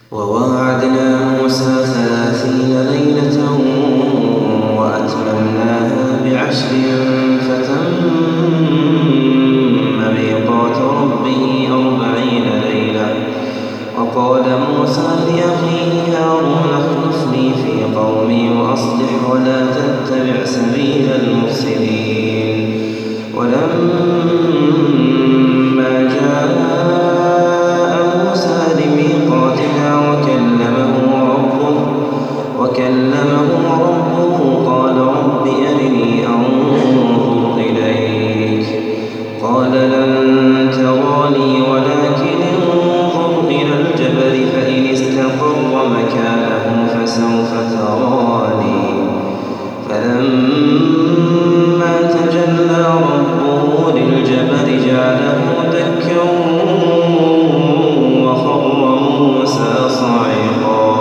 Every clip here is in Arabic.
وواعدنا موسى 30 ليلة وأتممناها ب10 فتم ميقات ربه 40 ليلة. وقال موسى لأخيه هارون اخلفني في قومي وأصلح ولا تتبع سبيل المفسدين. ولما جاء موسى لميقاتنا وكلمه ربه قال رب أرني أنظر إليك. قال لن تراني ولكن انظر إلى الجبل فإن استقر مكانه فسوف تراني. فلما تجلى ربه للجبل جعله دكا وخر موسى صعقا.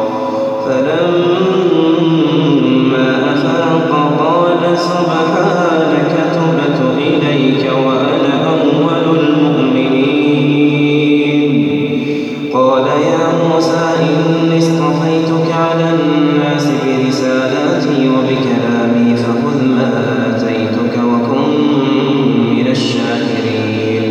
فلما أفاق قال سبحانك تبت إليك وأنا أول المؤمنين. قال يا موسى إني اصطفيتك على الناس برسالاتي وبكلامي فخذ ما آتيتك وكن من الشاكرين.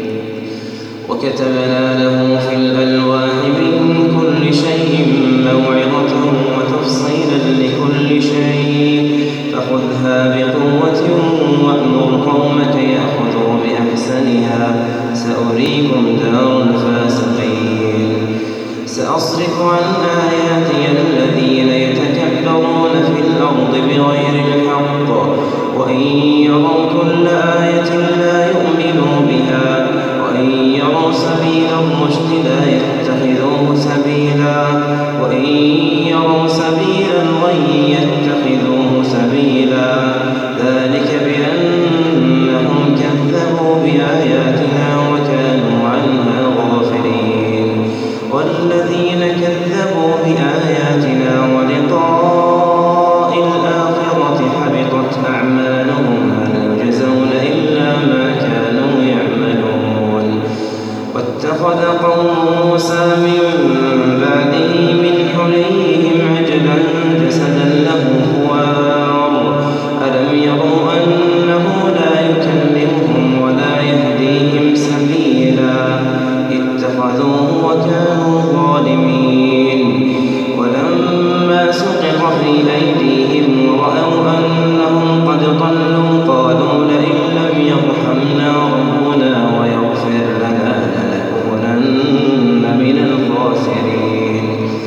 وكتبنا له في الألواح من كل شيء موعظة وتفصيلا لكل شيء فخذها بقوة وأمر قومك يأخذوا بأحسنها سأريكم دار الفاسقين. سأصرف عن آياتي الذين يتكبرون في الأرض بغير الحق وإن يروا كل آية لا يؤمنوا بها وإن يروا سبيل الرشد لا يتخذوه سبيلا وإن يروا سبيل الغي يتخذوه سبيلا. ذلك بأنهم كذبوا بآياتنا وكانوا عنها غافلين. والذين كذبوا بآياتنا ولقاء الآخرة حبطت أعمالهم هل يجزون إلا ما كانوا يعملون. واتخذ قوم موسى من بعده من حليهم عجلا جسدا له خوار ألم يروا أنه لا يكلمهم ولا يهديهم سبيلا اتخذوه وكانوا ظالمين. ولما سقط في أيديهم ورأوا أنهم قد ضلوا قالوا لئن لم يرحمنا ربنا ويغفر لنا لنكونن من الخاسرين.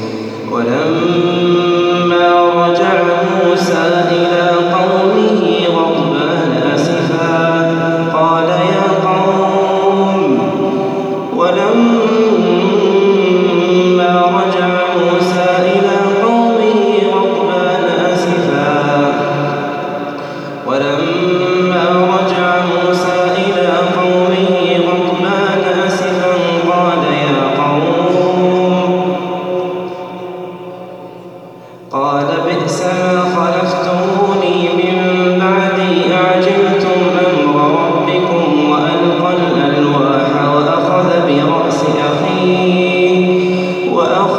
ولما رجع موسى إلى قومه غضبان أسفا قال يا قوم ولما رجع موسى إلى قومه غضبان أسفا قال بئس ما خلفتموني من بعدي أعجلتم أمر ربكم وألقى الألواح وأخذ برأس أخيه